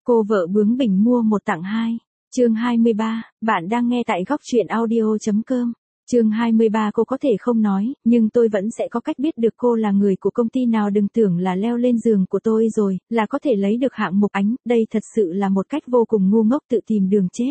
Cô vợ bướng bỉnh mua một tặng hai. Chương 23, bạn đang nghe tại góc truyện audio.com. Chương 23 cô có thể không nói, nhưng tôi vẫn sẽ có cách biết được cô là người của công ty nào. Đừng tưởng là leo lên giường của tôi rồi, là có thể lấy được hạng mục ánh, đây thật sự là một cách vô cùng ngu ngốc tự tìm đường chết.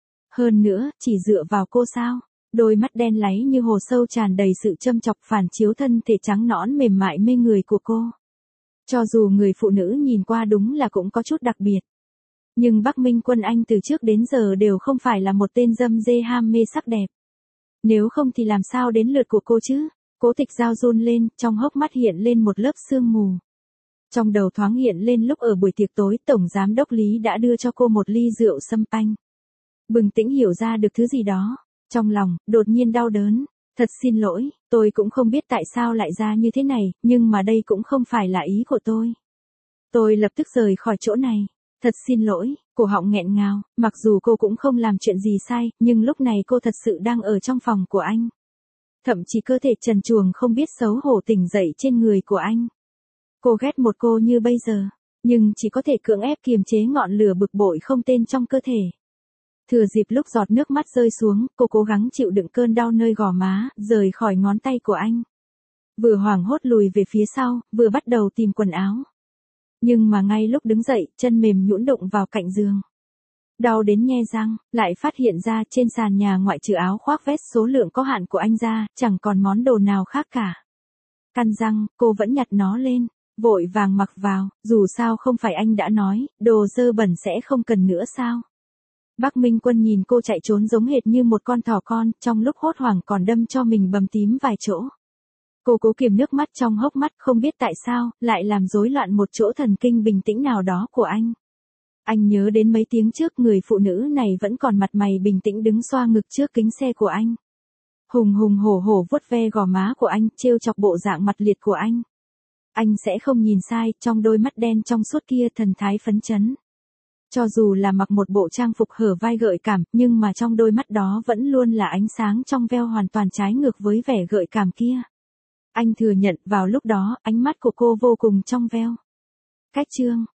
Hơn nữa, chỉ dựa vào cô sao? Đôi mắt đen láy như hồ sâu tràn đầy sự châm chọc phản chiếu thân thể trắng nõn mềm mại mê người của cô. Cho dù người phụ nữ nhìn qua đúng là cũng có chút đặc biệt. Nhưng Bắc Minh Quân anh từ trước đến giờ đều không phải là một tên dâm dê ham mê sắc đẹp. Nếu không thì làm sao đến lượt của cô chứ? Cố Tịch Giao run lên, trong hốc mắt hiện lên một lớp sương mù. Trong đầu thoáng hiện lên lúc ở buổi tiệc tối Tổng Giám đốc Lý đã đưa cho cô một ly rượu sâm panh. Bừng tỉnh hiểu ra được thứ gì đó. Trong lòng, đột nhiên đau đớn. Thật xin lỗi, tôi cũng không biết tại sao lại ra như thế này, nhưng mà đây cũng không phải là ý của tôi. Tôi lập tức rời khỏi chỗ này. Thật xin lỗi, cổ họng nghẹn ngào, mặc dù cô cũng không làm chuyện gì sai, nhưng lúc này cô thật sự đang ở trong phòng của anh. Thậm chí cơ thể trần truồng không biết xấu hổ tỉnh dậy trên người của anh. Cô ghét một cô như bây giờ, nhưng chỉ có thể cưỡng ép kiềm chế ngọn lửa bực bội không tên trong cơ thể. Thừa dịp lúc giọt nước mắt rơi xuống, cô cố gắng chịu đựng cơn đau nơi gò má, rời khỏi ngón tay của anh. Vừa hoảng hốt lùi về phía sau, vừa bắt đầu tìm quần áo. Nhưng mà ngay lúc đứng dậy, chân mềm nhũn đụng vào cạnh giường. Đau đến nhe răng, lại phát hiện ra trên sàn nhà ngoại trừ áo khoác vest số lượng có hạn của anh ra, chẳng còn món đồ nào khác cả. Căn răng, cô vẫn nhặt nó lên, vội vàng mặc vào, dù sao không phải anh đã nói, đồ dơ bẩn sẽ không cần nữa sao. Bắc Minh Quân nhìn cô chạy trốn giống hệt như một con thỏ con, trong lúc hốt hoảng còn đâm cho mình bầm tím vài chỗ. Cô cố kiềm nước mắt trong hốc mắt, không biết tại sao, lại làm rối loạn một chỗ thần kinh bình tĩnh nào đó của anh. Anh nhớ đến mấy tiếng trước người phụ nữ này vẫn còn mặt mày bình tĩnh đứng xoa ngực trước kính xe của anh. Hùng hùng hổ hổ vuốt ve gò má của anh, trêu chọc bộ dạng mặt liệt của anh. Anh sẽ không nhìn sai, trong đôi mắt đen trong suốt kia thần thái phấn chấn. Cho dù là mặc một bộ trang phục hở vai gợi cảm, nhưng mà trong đôi mắt đó vẫn luôn là ánh sáng trong veo hoàn toàn trái ngược với vẻ gợi cảm kia. Anh thừa nhận vào lúc đó, ánh mắt của cô vô cùng trong veo. Cách chương